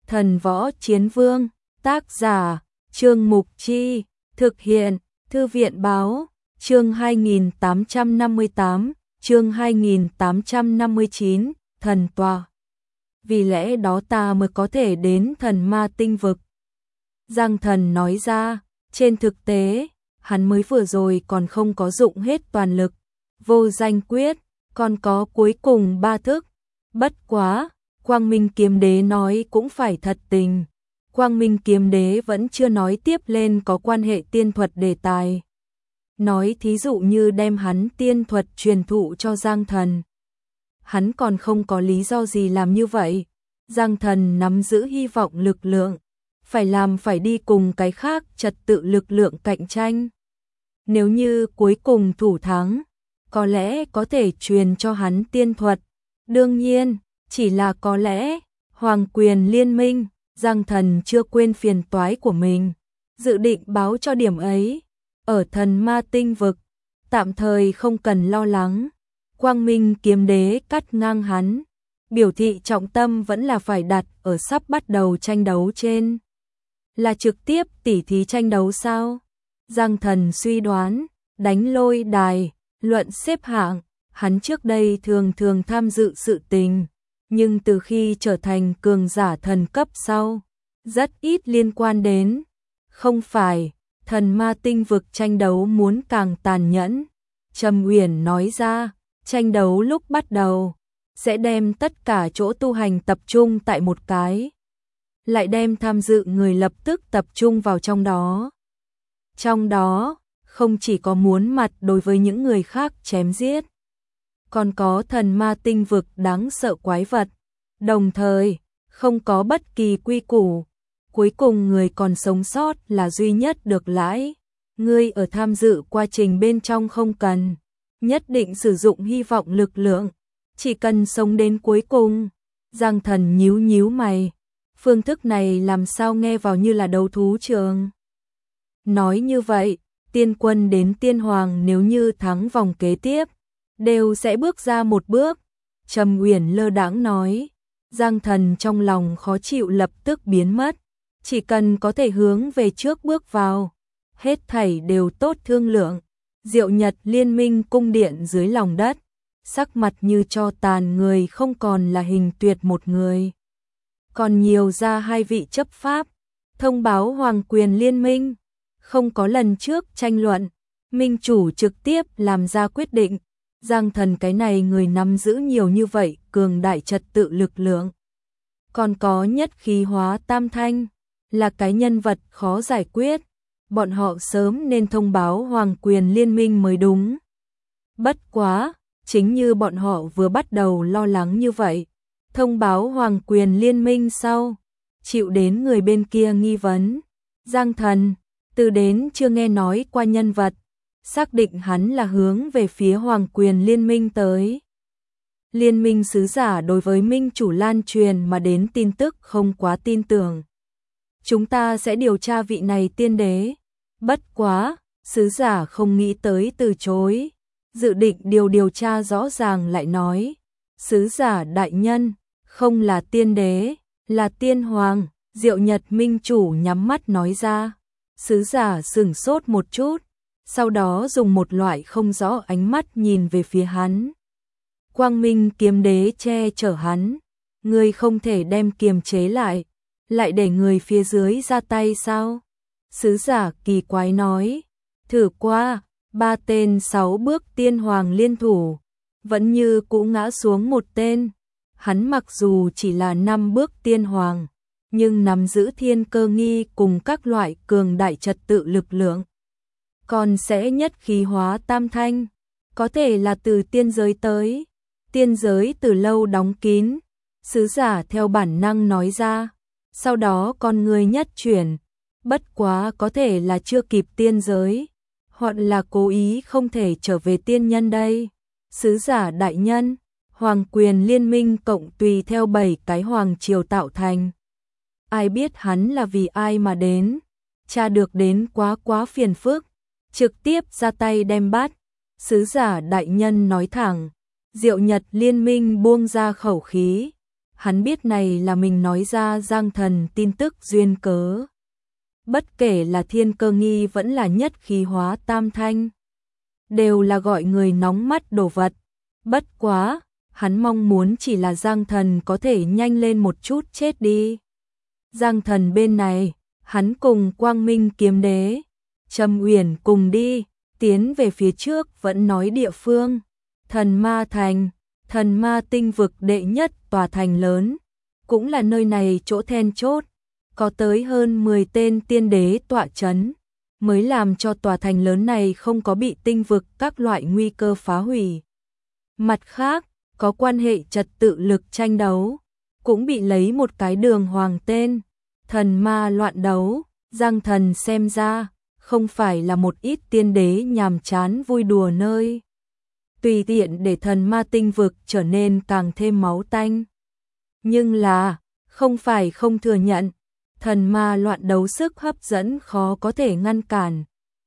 Thần Võ Chiến Vương, tác giả, Trương Mục Chi, thực hiện, Thư viện báo, chương 2858, chương 2859, thần tòa. Vì lẽ đó ta mới có thể đến thần ma tinh vực. Giang Thần nói ra, trên thực tế, hắn mới vừa rồi còn không có dụng hết toàn lực, vô danh quyết, còn có cuối cùng 3 thức. Bất quá, Quang Minh Kiếm Đế nói cũng phải thật tình. Quang Minh Kiếm Đế vẫn chưa nói tiếp lên có quan hệ tiên thuật đề tài. Nói thí dụ như đem hắn tiên thuật truyền thụ cho Giang Thần. Hắn còn không có lý do gì làm như vậy. Giang Thần nắm giữ hy vọng lực lượng, phải đi cùng cái khác trật tự lực lượng cạnh tranh. Nếu như cuối cùng thủ thắng, có lẽ có thể truyền cho hắn tiên thuật. Đương nhiên, chỉ là có lẽ, Hoàng Quyền Liên Minh, Giang Thần chưa quên phiền toái của mình, dự định báo cho điểm ấy. Ở thần ma tinh vực, tạm thời không cần lo lắng. Quang Minh Kiếm Đế cắt ngang hắn, biểu thị trọng tâm vẫn là phải đặt ở sắp bắt đầu tranh đấu trên. Là trực tiếp tỉ thí tranh đấu sao? Giang Thần suy đoán, đánh lôi đài, luận xếp hạng, hắn trước đây thường tham dự sự tình, nhưng từ khi trở thành cường giả thần cấp sau, rất ít liên quan đến. Không phải, thần ma tinh vực tranh đấu muốn càng tàn nhẫn. Trầm Uyển nói ra, tranh đấu lúc bắt đầu, sẽ đem tất cả chỗ tu hành tập trung tại một cái. Lại đem tham dự người lập tức tập trung vào trong đó. Trong đó, không chỉ có muốn mặt đối với những người khác chém giết, còn có thần ma tinh vực đáng sợ quái vật. Đồng thời, không có bất kỳ quy củ. Cuối cùng người còn sống sót là duy nhất được lãi. Ngươi ở tham dự quá trình bên trong không cần nhất định sử dụng hy vọng lực lượng, chỉ cần sống đến cuối cùng. Giang Thần nhíu mày, phương thức này làm sao nghe vào như là đấu thú trường. Nói như vậy, tiên quân đến tiên hoàng nếu như thắng vòng kế tiếp, đều sẽ bước ra một bước. Trầm Uyển lơ đãng nói. Giang Thần trong lòng khó chịu lập tức biến mất, chỉ cần có thể hướng về trước bước vào, hết thảy đều tốt thương lượng. Diệu Nhật Liên Minh cung điện dưới lòng đất, sắc mặt như tro tàn, người không còn là Hình Tuyệt một người, còn nhiều ra 2 vị chấp pháp. Thông báo Hoàng Quyền Liên Minh, không có lần trước tranh luận, minh chủ trực tiếp làm ra quyết định. Giang Thần cái này người nắm giữ nhiều như vậy cường đại trật tự lực lượng, còn có nhất khí hóa tam thanh, là cái nhân vật khó giải quyết. Bọn họ sớm nên thông báo Hoàng Quyền Liên Minh mới đúng. Bất quá, chính như bọn họ vừa bắt đầu lo lắng như vậy, thông báo Hoàng Quyền Liên Minh sau, chịu đến người bên kia nghi vấn. Giang Thần, từ đến chưa nghe nói qua nhân vật, xác định hắn là hướng về phía Hoàng Quyền Liên Minh tới. Liên minh sứ giả đối với minh chủ lan truyền mà đến tin tức không quá tin tưởng. Chúng ta sẽ điều tra vị này tiên đế. Bất quá, sứ giả không nghĩ tới từ chối, dự định điều tra rõ ràng lại nói. Sứ giả đại nhân, không là tiên đế, là tiên hoàng. Diệu Nhật minh chủ nhắm mắt nói ra. Sứ giả sửng sốt một chút, sau đó dùng một loại không rõ ánh mắt nhìn về phía hắn. Quang Minh Kiếm Đế che chở hắn, ngươi không thể đem kiềm chế lại để người phía dưới ra tay sao? Sứ giả kỳ quái nói, thử qua, 3 tên 6 bước tiên hoàng liên thủ, vẫn như cũ ngã xuống một tên. Hắn mặc dù chỉ là 5 bước tiên hoàng, nhưng nắm giữ thiên cơ nghi cùng các loại cường đại trật tự lực lượng. Còn sẽ nhất khí hóa tam thanh, có thể là từ tiên giới tới. Tiên giới từ lâu đóng kín, sứ giả theo bản năng nói ra, sau đó con người nhất chuyển, bất quá có thể là chưa kịp tiên giới, hoặc là cố ý không thể trở về tiên nhân đây. Sứ giả đại nhân, Hoàng Quyền Liên Minh cộng tùy theo 7 cái hoàng triều tạo thành. Ai biết hắn là vì ai mà đến, tra được đến quá phiền phức, trực tiếp ra tay đem bắt. Sứ giả đại nhân nói thẳng. Diệu Nhật Liên Minh buông ra khẩu khí, hắn biết này là mình nói ra Giang Thần tin tức duyên cớ. Bất kể là Thiên Cơ Nghi vẫn là Nhất Khí Hóa Tam Thanh, đều là gọi người nóng mắt đồ vật. Bất quá, hắn mong muốn chỉ là Giang Thần có thể nhanh lên một chút chết đi. Giang Thần bên này, hắn cùng Quang Minh Kiếm Đế, Trầm Uyển cùng đi, tiến về phía trước vẫn nói địa phương, Thần Ma Thành, Thần Ma tinh vực đệ nhất tòa thành lớn, cũng là nơi này chỗ then chốt, có tới hơn 10 tên tiên đế tọa chấn, mới làm cho tòa thành lớn này không có bị tinh vực các loại nguy cơ phá hủy. Mặt khác, có quan hệ trật tự lực tranh đấu, cũng bị lấy một cái đường hoàng tên, Thần Ma loạn đấu. Giang Thần xem ra, không phải là một ít tiên đế nhàm chán vui đùa nơi tùy tiện để thần ma tinh vực trở nên càng thêm máu tanh. Nhưng là, không phải không thừa nhận, thần ma loạn đấu sức hấp dẫn khó có thể ngăn cản.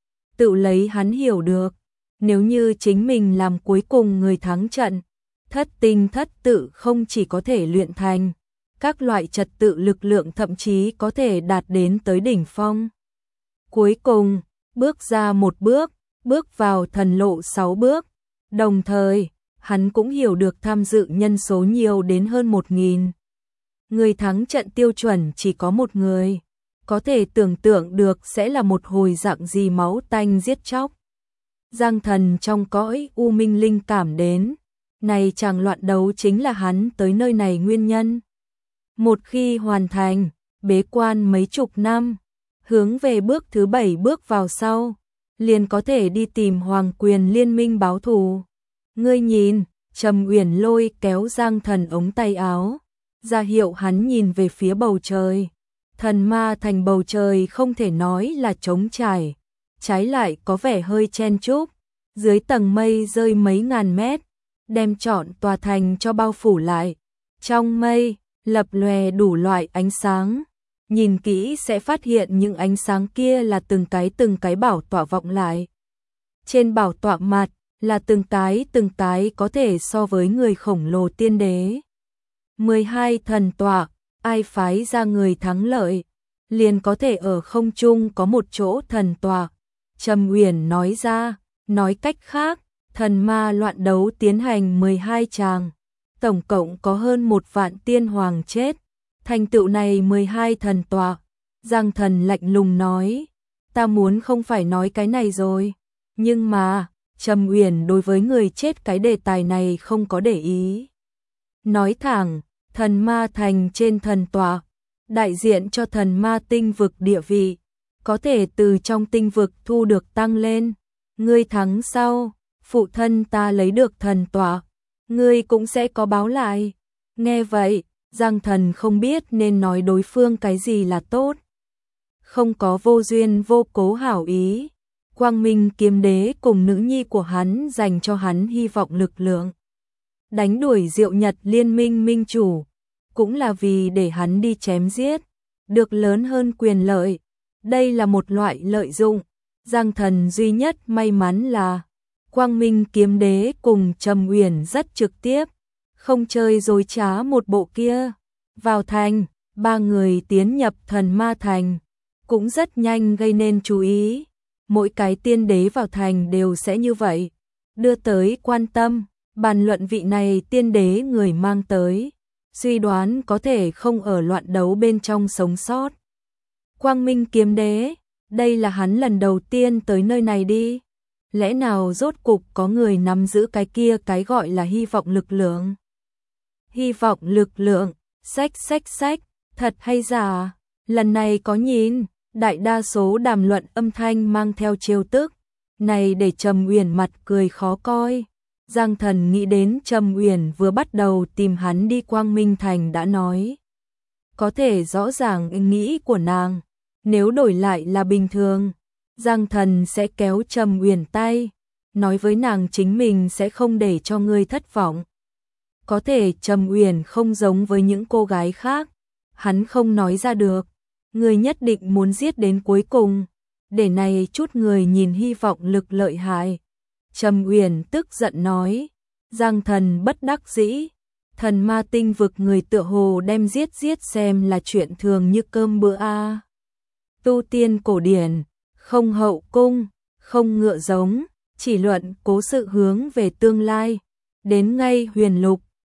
Tự lấy hắn hiểu được, nếu như chính mình làm cuối cùng người thắng trận, thất tinh thất tự không chỉ có thể luyện thành, các loại trật tự lực lượng thậm chí có thể đạt đến tới đỉnh phong. Cuối cùng, bước ra một bước, bước vào thần lộ 6 bước. Đồng thời, hắn cũng hiểu được tham dự nhân số nhiều đến hơn 1000. Người thắng trận tiêu chuẩn chỉ có một người, có thể tưởng tượng được sẽ là một hồi dạng gì máu tanh giết chóc. Giang Thần trong cõi u minh linh cảm đến, này chàng loạn đấu chính là hắn tới nơi này nguyên nhân. Một khi hoàn thành, bế quan mấy chục năm, hướng về bước thứ 7 bước vào sau, liền có thể đi tìm Hoàng Quyền Liên minh báo thù. Ngươi nhìn, Trầm Uyển lôi kéo Giang Thần ống tay áo, ra hiệu hắn nhìn về phía bầu trời. Thần ma thành bầu trời không thể nói là trống trải, trái lại có vẻ hơi chen chúc, dưới tầng mây rơi mấy ngàn mét, đem trọn tòa thành cho bao phủ lại. Trong mây, lập lòe đủ loại ánh sáng. Nhìn kỹ sẽ phát hiện những ánh sáng kia là từng cái bảo tọa vọng lại. Trên bảo tọa mặt là từng cái có thể so với người khổng lồ tiên đế. 12 thần tọa, ai phái ra người thắng lợi, liền có thể ở không trung có một chỗ thần tọa. Trầm Uyển nói ra, nói cách khác, thần ma loạn đấu tiến hành 12 tràng, tổng cộng có hơn 1 vạn tiên hoàng chết. Thành tựu này 12 thần tọa, Giang Thần lạnh lùng nói, ta muốn không phải nói cái này rồi, nhưng mà, Trầm Uyển đối với người chết cái đề tài này không có để ý. Nói thẳng, thần ma thành trên thần tọa, đại diện cho thần ma tinh vực địa vị, có thể từ trong tinh vực thu được tăng lên. Ngươi thắng sau, phụ thân ta lấy được thần tọa, ngươi cũng sẽ có báo lại. Nghe vậy, Giang Thần không biết nên nói đối phương cái gì là tốt. Không có vô duyên vô cố hảo ý. Quang Minh Kiếm Đế cùng nữ nhi của hắn dành cho hắn hy vọng lực lượng. Đánh đuổi Diệu Nhật Liên minh minh chủ, cũng là vì để hắn đi chém giết, được lớn hơn quyền lợi. Đây là một loại lợi dụng. Giang Thần duy nhất may mắn là Quang Minh Kiếm Đế cùng Trầm Uyển rất trực tiếp, không chơi dối trá một bộ kia. Vào thành, 3 người tiến nhập thần ma thành, cũng rất nhanh gây nên chú ý. Mỗi cái tiên đế vào thành đều sẽ như vậy, đưa tới quan tâm, bàn luận vị này tiên đế người mang tới, suy đoán có thể không ở loạn đấu bên trong sống sót. Quang Minh Kiếm Đế, đây là hắn lần đầu tiên tới nơi này đi. Lẽ nào rốt cục có người nắm giữ cái kia cái gọi là hy vọng lực lượng? Hy vọng lực lượng, sách, thật hay giả? Lần này có nhìn, đại đa số đàm luận âm thanh mang theo trêu tức, này để Trầm Uyển mặt cười khó coi. Giang Thần nghĩ đến Trầm Uyển vừa bắt đầu tìm hắn đi Quang Minh Thành đã nói. Có thể rõ ràng ý nghĩ của nàng, nếu đổi lại là bình thường, Giang Thần sẽ kéo Trầm Uyển tay, nói với nàng chính mình sẽ không để cho ngươi thất vọng. Có thể Trầm Uyển không giống với những cô gái khác, hắn không nói ra được, người nhất định muốn giết đến cuối cùng, để này chút người nhìn hy vọng lực lợi hại. Trầm Uyển tức giận nói, Giang Thần bất đắc dĩ, Thần ma tinh vực người tựa hồ đem giết xem là chuyện thường như cơm bữa a. Tu tiên cổ điển, không hậu cung, không ngựa giống, chỉ luận cố sự hướng về tương lai. Đến ngay huyền lục,